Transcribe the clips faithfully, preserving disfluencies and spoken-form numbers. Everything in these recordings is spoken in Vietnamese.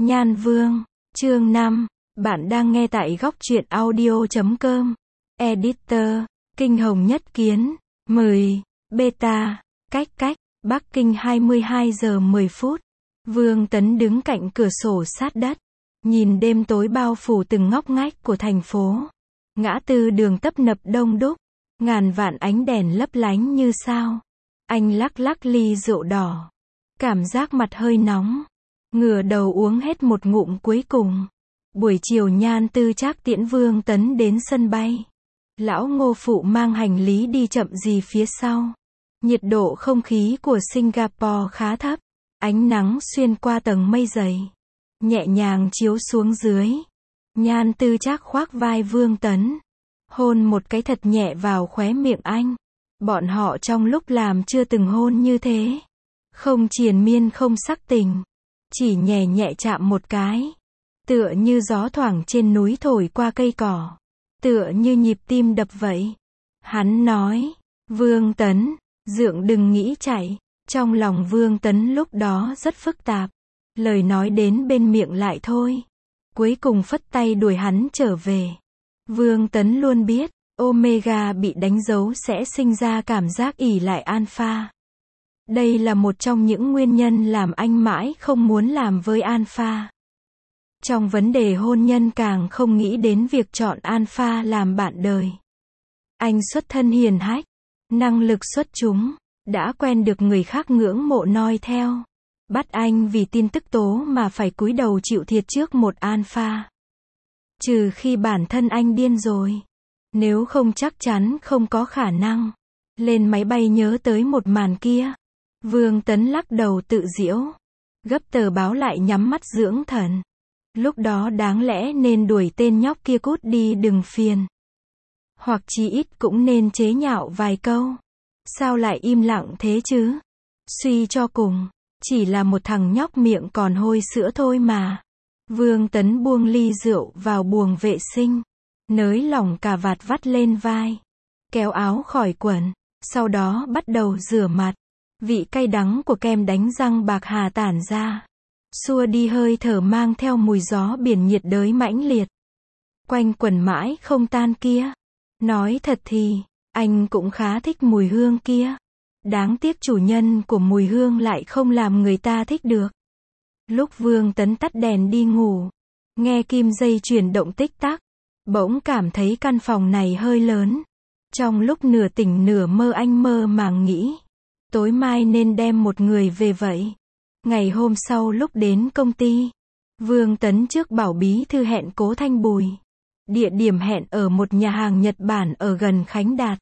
Nhan Vương, chương năm, bạn đang nghe tại góc truyện audio chấm com. Editor, Kinh Hồng Nhất Kiến, mười, Beta, cách cách, Bắc Kinh hai mươi hai giờ mười phút. Vương Tấn đứng cạnh cửa sổ sát đất, nhìn đêm tối bao phủ từng ngóc ngách của thành phố. Ngã tư đường tấp nập đông đúc, ngàn vạn ánh đèn lấp lánh như sao. Anh lắc lắc ly rượu đỏ, cảm giác mặt hơi nóng, ngửa đầu uống hết một ngụm cuối cùng. Buổi chiều Nhan Tư Trác tiễn Vương Tấn đến sân bay. Lão Ngô phụ mang hành lý đi chậm gì phía sau. Nhiệt độ không khí của Singapore khá thấp, ánh nắng xuyên qua tầng mây dày, nhẹ nhàng chiếu xuống dưới. Nhan Tư Trác khoác vai Vương Tấn, hôn một cái thật nhẹ vào khóe miệng anh. Bọn họ trong lúc làm chưa từng hôn như thế, không triền miên không sắc tình, chỉ nhẹ nhẹ chạm một cái, tựa như gió thoảng trên núi thổi qua cây cỏ, tựa như nhịp tim đập vậy. Hắn nói, Vương Tấn, dượng đừng nghĩ chạy. Trong lòng Vương Tấn lúc đó rất phức tạp, lời nói đến bên miệng lại thôi, cuối cùng phất tay đuổi hắn trở về. Vương Tấn luôn biết, Omega bị đánh dấu sẽ sinh ra cảm giác ỷ lại Alpha. Đây là một trong những nguyên nhân làm anh mãi không muốn làm với Alpha. Trong vấn đề hôn nhân càng không nghĩ đến việc chọn Alpha làm bạn đời. Anh xuất thân hiền hách, năng lực xuất chúng, đã quen được người khác ngưỡng mộ noi theo. Bắt anh vì tin tức tố mà phải cúi đầu chịu thiệt trước một Alpha. Trừ khi bản thân anh điên rồi. Nếu không chắc chắn không có khả năng. Lên máy bay nhớ tới một màn kia. Vương Tấn lắc đầu tự giễu. Gấp tờ báo lại nhắm mắt dưỡng thần. Lúc đó đáng lẽ nên đuổi tên nhóc kia cút đi đừng phiền. Hoặc chí ít cũng nên chế nhạo vài câu. Sao lại im lặng thế chứ? Suy cho cùng, chỉ là một thằng nhóc miệng còn hôi sữa thôi mà. Vương Tấn buông ly rượu vào buồng vệ sinh, nới lỏng cà vạt vắt lên vai, kéo áo khỏi quần, sau đó bắt đầu rửa mặt. Vị cay đắng của kem đánh răng bạc hà tản ra, xua đi hơi thở mang theo mùi gió biển nhiệt đới mãnh liệt, quanh quẩn mãi không tan kia. Nói thật thì, anh cũng khá thích mùi hương kia. Đáng tiếc chủ nhân của mùi hương lại không làm người ta thích được. Lúc Vương Tấn tắt đèn đi ngủ, nghe kim dây chuyển động tích tắc, bỗng cảm thấy căn phòng này hơi lớn. Trong lúc nửa tỉnh nửa mơ anh mơ màng nghĩ, tối mai nên đem một người về vậy. Ngày hôm sau lúc đến công ty, Vương Tấn trước bảo bí thư hẹn Cố Thanh Bùi. Địa điểm hẹn ở một nhà hàng Nhật Bản ở gần Khánh Đạt.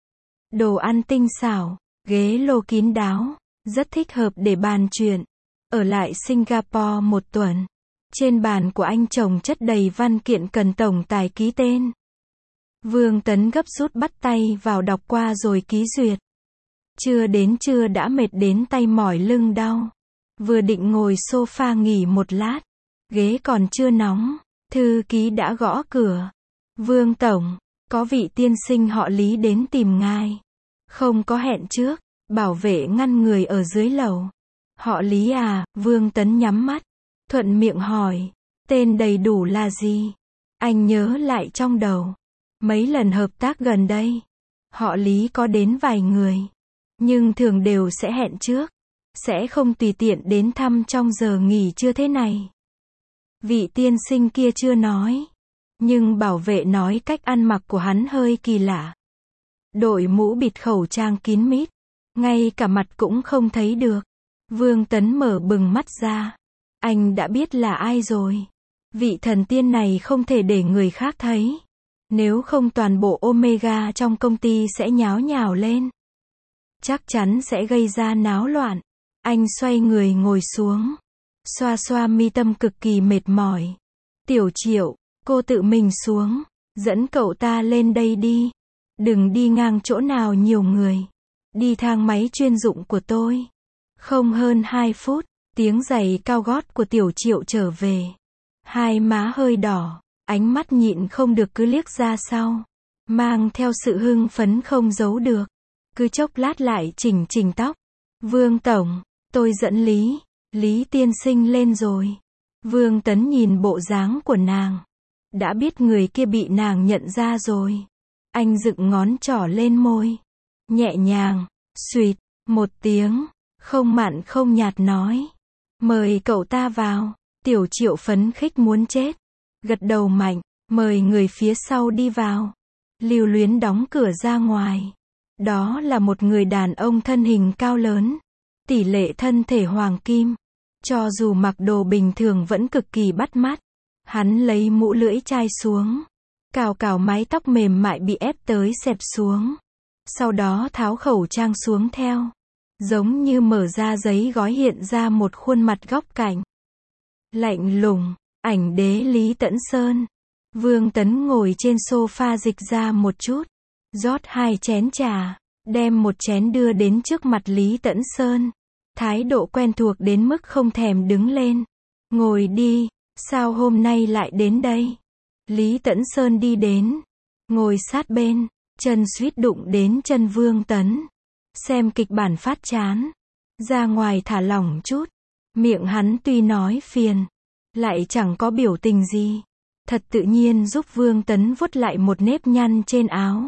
Đồ ăn tinh xảo, ghế lô kín đáo, rất thích hợp để bàn chuyện. Ở lại Singapore một tuần. Trên bàn của anh chồng chất đầy văn kiện cần tổng tài ký tên. Vương Tấn gấp rút bắt tay vào đọc qua rồi ký duyệt. Chưa đến trưa đã mệt đến tay mỏi lưng đau. Vừa định ngồi sofa nghỉ một lát, ghế còn chưa nóng, thư ký đã gõ cửa. Vương Tổng, có vị tiên sinh họ Lý đến tìm ngài. Không có hẹn trước, bảo vệ ngăn người ở dưới lầu. Họ Lý à? Vương Tấn nhắm mắt, thuận miệng hỏi, tên đầy đủ là gì? Anh nhớ lại trong đầu. Mấy lần hợp tác gần đây, họ Lý có đến vài người, nhưng thường đều sẽ hẹn trước, sẽ không tùy tiện đến thăm trong giờ nghỉ trưa thế này. Vị tiên sinh kia chưa nói, nhưng bảo vệ nói cách ăn mặc của hắn hơi kỳ lạ. Đội mũ bịt khẩu trang kín mít, ngay cả mặt cũng không thấy được. Vương Tấn mở bừng mắt ra. Anh đã biết là ai rồi. Vị thần tiên này không thể để người khác thấy. Nếu không toàn bộ Omega trong công ty sẽ nháo nhào lên. Chắc chắn sẽ gây ra náo loạn. Anh xoay người ngồi xuống, xoa xoa mi tâm cực kỳ mệt mỏi. Tiểu Triệu, cô tự mình xuống, dẫn cậu ta lên đây đi. Đừng đi ngang chỗ nào nhiều người. Đi thang máy chuyên dụng của tôi. Không hơn hai phút, tiếng giày cao gót của Tiểu Triệu trở về. Hai má hơi đỏ, ánh mắt nhịn không được cứ liếc ra sau, mang theo sự hưng phấn không giấu được. Cứ chốc lát lại chỉnh chỉnh tóc. Vương Tổng, tôi dẫn Lý, Lý tiên sinh lên rồi. Vương Tấn nhìn bộ dáng của nàng. Đã biết người kia bị nàng nhận ra rồi. Anh dựng ngón trỏ lên môi. Nhẹ nhàng, xuỵt, một tiếng, không mặn không nhạt nói. Mời cậu ta vào. Tiểu Triệu phấn khích muốn chết. Gật đầu mạnh, mời người phía sau đi vào. Lưu Luyến đóng cửa ra ngoài. Đó là một người đàn ông thân hình cao lớn. Tỷ lệ thân thể hoàng kim. Cho dù mặc đồ bình thường vẫn cực kỳ bắt mắt. Hắn lấy mũ lưỡi chai xuống. Cào cào mái tóc mềm mại bị ép tới xẹp xuống. Sau đó tháo khẩu trang xuống theo. Giống như mở ra giấy gói hiện ra một khuôn mặt góc cạnh. Lạnh lùng, ảnh đế Lý Tẫn Sơn. Vương Tấn ngồi trên sofa dịch ra một chút. Rót hai chén trà. Đem một chén đưa đến trước mặt Lý Tẫn Sơn. Thái độ quen thuộc đến mức không thèm đứng lên. Ngồi đi, sao hôm nay lại đến đây? Lý Tẫn Sơn đi đến. Ngồi sát bên, chân suýt đụng đến chân Vương Tấn. Xem kịch bản phát chán. Ra ngoài thả lỏng chút. Miệng hắn tuy nói phiền. Lại chẳng có biểu tình gì. Thật tự nhiên giúp Vương Tấn vuốt lại một nếp nhăn trên áo.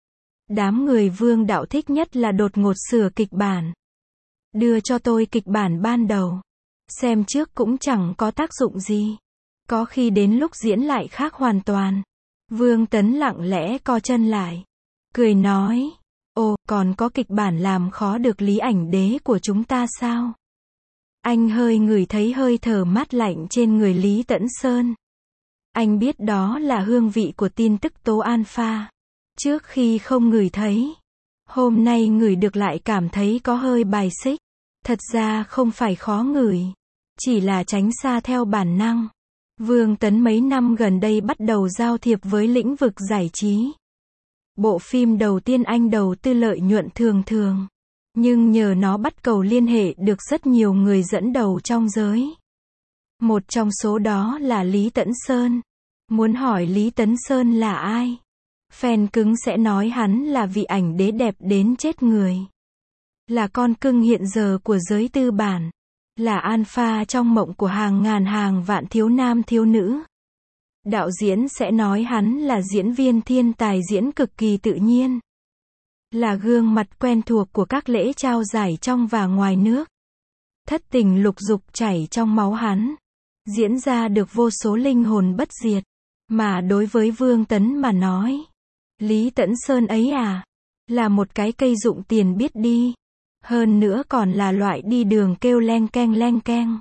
Đám người Vương đạo thích nhất là đột ngột sửa kịch bản. Đưa cho tôi kịch bản ban đầu. Xem trước cũng chẳng có tác dụng gì. Có khi đến lúc diễn lại khác hoàn toàn. Vương Tấn lặng lẽ co chân lại. Cười nói. Ồ, còn có kịch bản làm khó được Lý ảnh đế của chúng ta sao? Anh hơi ngửi thấy hơi thở mát lạnh trên người Lý Tẫn Sơn. Anh biết đó là hương vị của tin tức tố alpha. Trước khi không ngửi thấy. Hôm nay ngửi được lại cảm thấy có hơi bài xích. Thật ra không phải khó ngửi. Chỉ là tránh xa theo bản năng. Vương Tấn mấy năm gần đây bắt đầu giao thiệp với lĩnh vực giải trí. Bộ phim đầu tiên anh đầu tư lợi nhuận thường thường. Nhưng nhờ nó bắt cầu liên hệ được rất nhiều người dẫn đầu trong giới. Một trong số đó là Lý Tẫn Sơn. Muốn hỏi Lý Tẫn Sơn là ai? Fan cứng sẽ nói hắn là vị ảnh đế đẹp đến chết người. Là con cưng hiện giờ của giới tư bản. Là alpha trong mộng của hàng ngàn hàng vạn thiếu nam thiếu nữ. Đạo diễn sẽ nói hắn là diễn viên thiên tài diễn cực kỳ tự nhiên. Là gương mặt quen thuộc của các lễ trao giải trong và ngoài nước. Thất tình lục dục chảy trong máu hắn. Diễn ra được vô số linh hồn bất diệt. Mà đối với Vương Tấn mà nói. Lý Tẫn Sơn ấy à. Là một cái cây dụng tiền biết đi. Hơn nữa còn là loại đi đường kêu leng keng leng keng.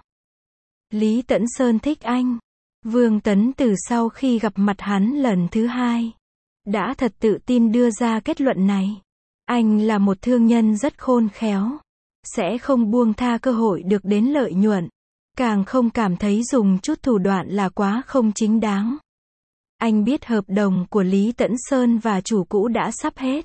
Lý Tẫn Sơn thích anh. Vương Tấn từ sau khi gặp mặt hắn lần thứ hai. Đã thật tự tin đưa ra kết luận này. Anh là một thương nhân rất khôn khéo. Sẽ không buông tha cơ hội được đến lợi nhuận. Càng không cảm thấy dùng chút thủ đoạn là quá không chính đáng. Anh biết hợp đồng của Lý Tẫn Sơn và chủ cũ đã sắp hết.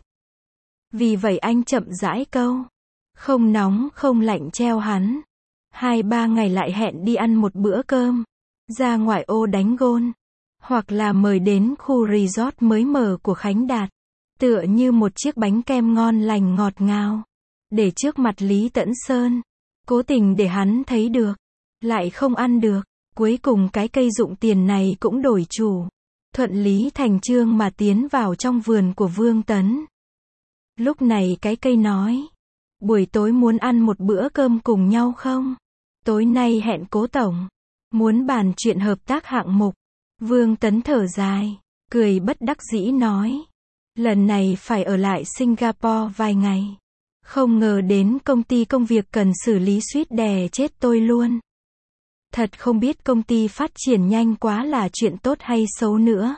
Vì vậy anh chậm rãi câu. Không nóng không lạnh treo hắn. Hai ba ngày lại hẹn đi ăn một bữa cơm. Ra ngoại ô đánh gôn. Hoặc là mời đến khu resort mới mở của Khánh Đạt. Tựa như một chiếc bánh kem ngon lành ngọt ngào. Để trước mặt Lý Tẫn Sơn. Cố tình để hắn thấy được. Lại không ăn được. Cuối cùng cái cây dụng tiền này cũng đổi chủ. Thuận lý thành chương mà tiến vào trong vườn của Vương Tấn. Lúc này cái cây nói. Buổi tối muốn ăn một bữa cơm cùng nhau không? Tối nay hẹn Cố tổng. Muốn bàn chuyện hợp tác hạng mục. Vương Tấn thở dài. Cười bất đắc dĩ nói. Lần này phải ở lại Singapore vài ngày. Không ngờ đến công ty công việc cần xử lý suýt đè chết tôi luôn. Thật không biết công ty phát triển nhanh quá là chuyện tốt hay xấu nữa.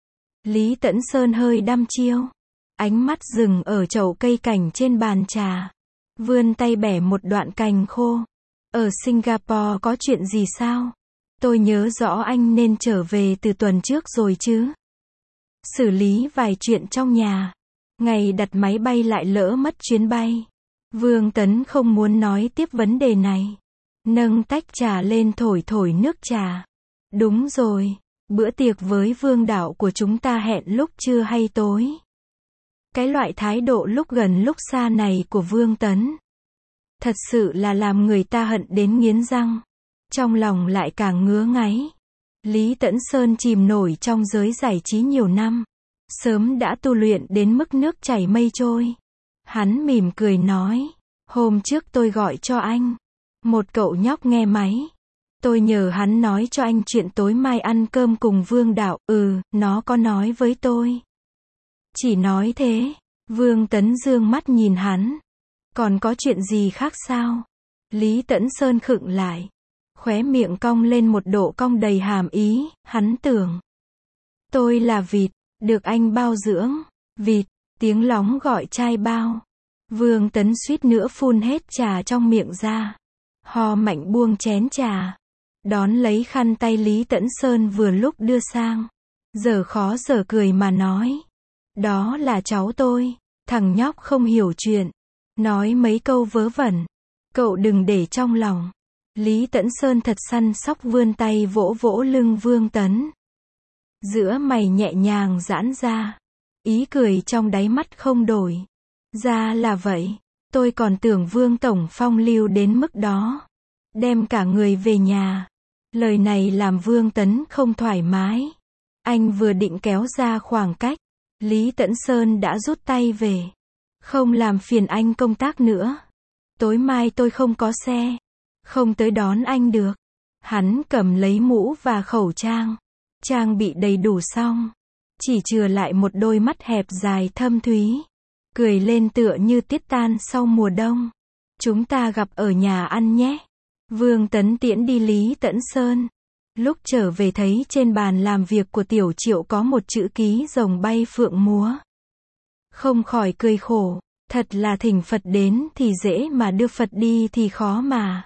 Lý Tẫn Sơn hơi đăm chiêu. Ánh mắt dừng ở chậu cây cảnh trên bàn trà. Vươn tay bẻ một đoạn cành khô. Ở Singapore có chuyện gì sao? Tôi nhớ rõ anh nên trở về từ tuần trước rồi chứ. Xử lý vài chuyện trong nhà. Ngày đặt máy bay lại lỡ mất chuyến bay. Vương Tấn không muốn nói tiếp vấn đề này. Nâng tách trà lên thổi thổi nước trà. Đúng rồi, bữa tiệc với Vương đạo của chúng ta hẹn lúc trưa hay tối. Cái loại thái độ lúc gần lúc xa này của Vương Tấn. Thật sự là làm người ta hận đến nghiến răng. Trong lòng lại càng ngứa ngáy. Lý Tẫn Sơn chìm nổi trong giới giải trí nhiều năm. Sớm đã tu luyện đến mức nước chảy mây trôi. Hắn mỉm cười nói. Hôm trước tôi gọi cho anh. Một cậu nhóc nghe máy. Tôi nhờ hắn nói cho anh chuyện tối mai ăn cơm cùng Vương Đạo. Ừ, nó có nói với tôi. Chỉ nói thế. Vương Tấn dương mắt nhìn hắn. Còn có chuyện gì khác sao? Lý Tẫn Sơn khựng lại. Khóe miệng cong lên một độ cong đầy hàm ý. Hắn tưởng. Tôi là vịt. Được anh bao dưỡng. Vịt. Tiếng lóng gọi trai bao. Vương Tấn suýt nữa phun hết trà trong miệng ra. Ho mạnh buông chén trà. Đón lấy khăn tay Lý Tẫn Sơn vừa lúc đưa sang. Giờ khó giờ cười mà nói. Đó là cháu tôi. Thằng nhóc không hiểu chuyện. Nói mấy câu vớ vẩn. Cậu đừng để trong lòng. Lý Tẫn Sơn thật săn sóc vươn tay vỗ vỗ lưng Vương Tấn. Giữa mày nhẹ nhàng giãn ra. Ý cười trong đáy mắt không đổi. Ra là vậy. Tôi còn tưởng Vương Tổng phong lưu đến mức đó. Đem cả người về nhà. Lời này làm Vương Tấn không thoải mái. Anh vừa định kéo ra khoảng cách. Lý Tẫn Sơn đã rút tay về. Không làm phiền anh công tác nữa. Tối mai tôi không có xe. Không tới đón anh được. Hắn cầm lấy mũ và khẩu trang. Trang bị đầy đủ xong. Chỉ chừa lại một đôi mắt hẹp dài thâm thúy. Cười lên tựa như tiết tan sau mùa đông. Chúng ta gặp ở nhà ăn nhé. Vương Tấn tiễn đi Lý Tẫn Sơn. Lúc trở về thấy trên bàn làm việc của Tiểu Triệu có một chữ ký rồng bay phượng múa. Không khỏi cười khổ. Thật là thỉnh Phật đến thì dễ mà đưa Phật đi thì khó mà.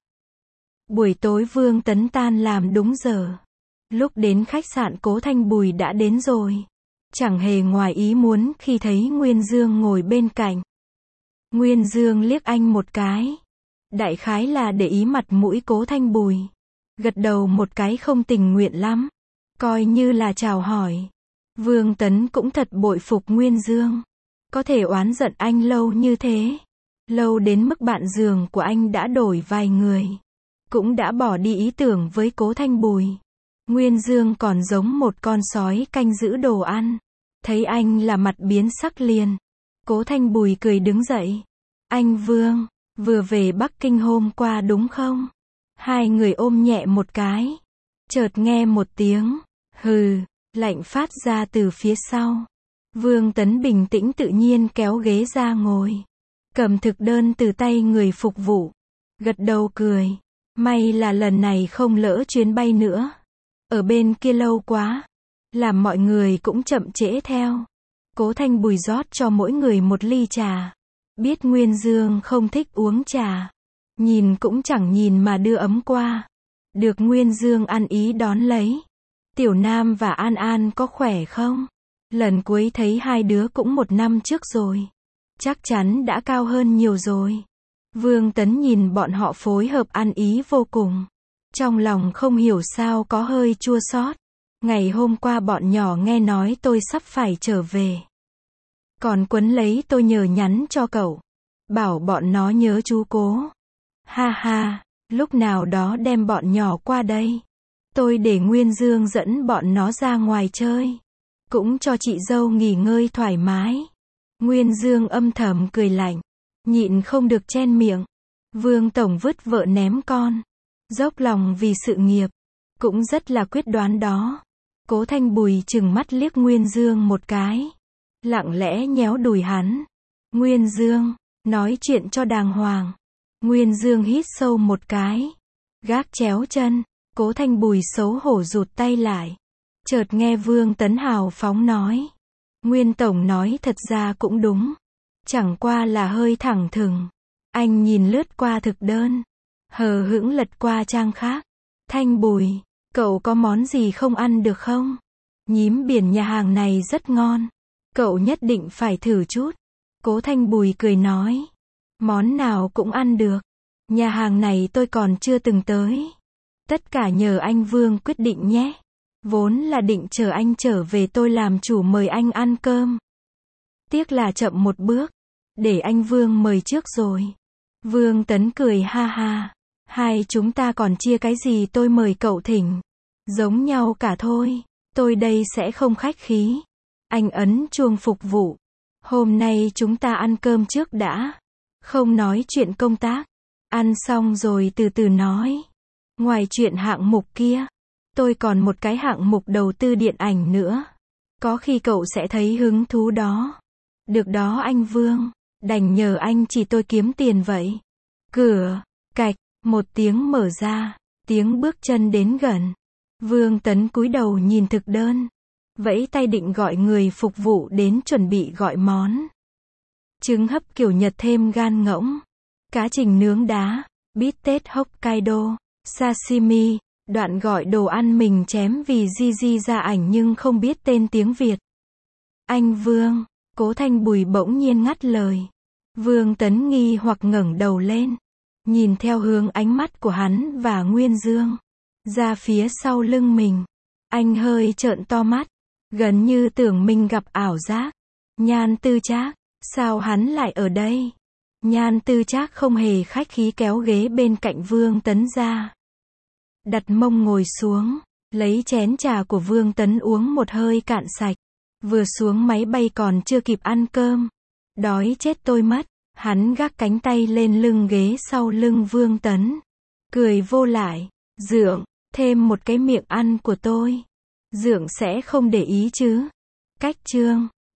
Buổi tối Vương Tấn tan làm đúng giờ. Lúc đến khách sạn Cố Thanh Bùi đã đến rồi. Chẳng hề ngoài ý muốn khi thấy Nguyên Dương ngồi bên cạnh. Nguyên Dương liếc anh một cái. Đại khái là để ý mặt mũi Cố Thanh Bùi. Gật đầu một cái không tình nguyện lắm. Coi như là chào hỏi. Vương Tấn cũng thật bội phục Nguyên Dương. Có thể oán giận anh lâu như thế. Lâu đến mức bạn giường của anh đã đổi vài người. Cũng đã bỏ đi ý tưởng với Cố Thanh Bùi. Nguyên Dương còn giống một con sói canh giữ đồ ăn. Thấy anh là mặt biến sắc liền. Cố Thanh Bùi cười đứng dậy. Anh Vương, vừa về Bắc Kinh hôm qua đúng không? Hai người ôm nhẹ một cái. Chợt nghe một tiếng. Hừ, lạnh phát ra từ phía sau. Vương Tấn bình tĩnh tự nhiên kéo ghế ra ngồi. Cầm thực đơn từ tay người phục vụ. Gật đầu cười. May là lần này không lỡ chuyến bay nữa. Ở bên kia lâu quá. Làm mọi người cũng chậm trễ theo. Cố Thanh Bùi rót cho mỗi người một ly trà. Biết Nguyên Dương không thích uống trà. Nhìn cũng chẳng nhìn mà đưa ấm qua. Được Nguyên Dương ăn ý đón lấy. Tiểu Nam và An An có khỏe không? Lần cuối thấy hai đứa cũng một năm trước rồi. Chắc chắn đã cao hơn nhiều rồi. Vương Tấn nhìn bọn họ phối hợp ăn ý vô cùng. Trong lòng không hiểu sao có hơi chua xót. Ngày hôm qua bọn nhỏ nghe nói tôi sắp phải trở về. Còn quấn lấy tôi nhờ nhắn cho cậu. Bảo bọn nó nhớ chú Cố. Ha ha, lúc nào đó đem bọn nhỏ qua đây. Tôi để Nguyên Dương dẫn bọn nó ra ngoài chơi. Cũng cho chị dâu nghỉ ngơi thoải mái. Nguyên Dương âm thầm cười lạnh. Nhịn không được chen miệng. Vương Tổng vứt vợ ném con. Dốc lòng vì sự nghiệp. Cũng rất là quyết đoán đó. Cố Thanh Bùi chừng mắt liếc Nguyên Dương một cái. Lặng lẽ nhéo đùi hắn. Nguyên Dương, nói chuyện cho đàng hoàng. Nguyên Dương hít sâu một cái. Gác chéo chân. Cố Thanh Bùi xấu hổ rụt tay lại. Chợt nghe Vương Tấn hào phóng nói. Nguyên Tổng nói thật ra cũng đúng. Chẳng qua là hơi thẳng thừng. Anh nhìn lướt qua thực đơn. Hờ hững lật qua trang khác. Thanh Bùi, cậu có món gì không ăn được không? Nhím biển nhà hàng này rất ngon. Cậu nhất định phải thử chút. Cố Thanh Bùi cười nói. Món nào cũng ăn được. Nhà hàng này tôi còn chưa từng tới. Tất cả nhờ anh Vương quyết định nhé. Vốn là định chờ anh trở về tôi làm chủ mời anh ăn cơm. Tiếc là chậm một bước. Để anh Vương mời trước rồi. Vương Tấn cười ha ha. Hai chúng ta còn chia cái gì tôi mời cậu thỉnh. Giống nhau cả thôi. Tôi đây sẽ không khách khí. Anh ấn chuông phục vụ. Hôm nay chúng ta ăn cơm trước đã. Không nói chuyện công tác. Ăn xong rồi từ từ nói. Ngoài chuyện hạng mục kia, tôi còn một cái hạng mục đầu tư điện ảnh nữa. Có khi cậu sẽ thấy hứng thú đó. Được đó anh Vương. Đành nhờ anh chỉ tôi kiếm tiền vậy. Cửa, cạch, một tiếng mở ra. Tiếng bước chân đến gần. Vương Tấn cúi đầu nhìn thực đơn. Vẫy tay định gọi người phục vụ đến chuẩn bị gọi món. Trứng hấp kiểu Nhật thêm gan ngỗng. Cá trình nướng đá. Bít tết Hokkaido. Sashimi. Đoạn gọi đồ ăn mình chém vì Gigi ra ảnh nhưng không biết tên tiếng Việt. Anh Vương. Cố Thanh Bùi bỗng nhiên ngắt lời. Vương Tấn nghi hoặc ngẩng đầu lên. Nhìn theo hướng ánh mắt của hắn và Nguyên Dương. Ra phía sau lưng mình. Anh hơi trợn to mắt. Gần như tưởng mình gặp ảo giác. Nhan Tư Trác. Sao hắn lại ở đây? Nhan Tư Trác không hề khách khí kéo ghế bên cạnh Vương Tấn ra. Đặt mông ngồi xuống. Lấy chén trà của Vương Tấn uống một hơi cạn sạch. Vừa xuống máy bay còn chưa kịp ăn cơm. Đói chết tôi mất. Hắn gác cánh tay lên lưng ghế sau lưng Vương Tấn. Cười vô lại. Dượng, thêm một cái miệng ăn của tôi. Dượng sẽ không để ý chứ? Cách chương.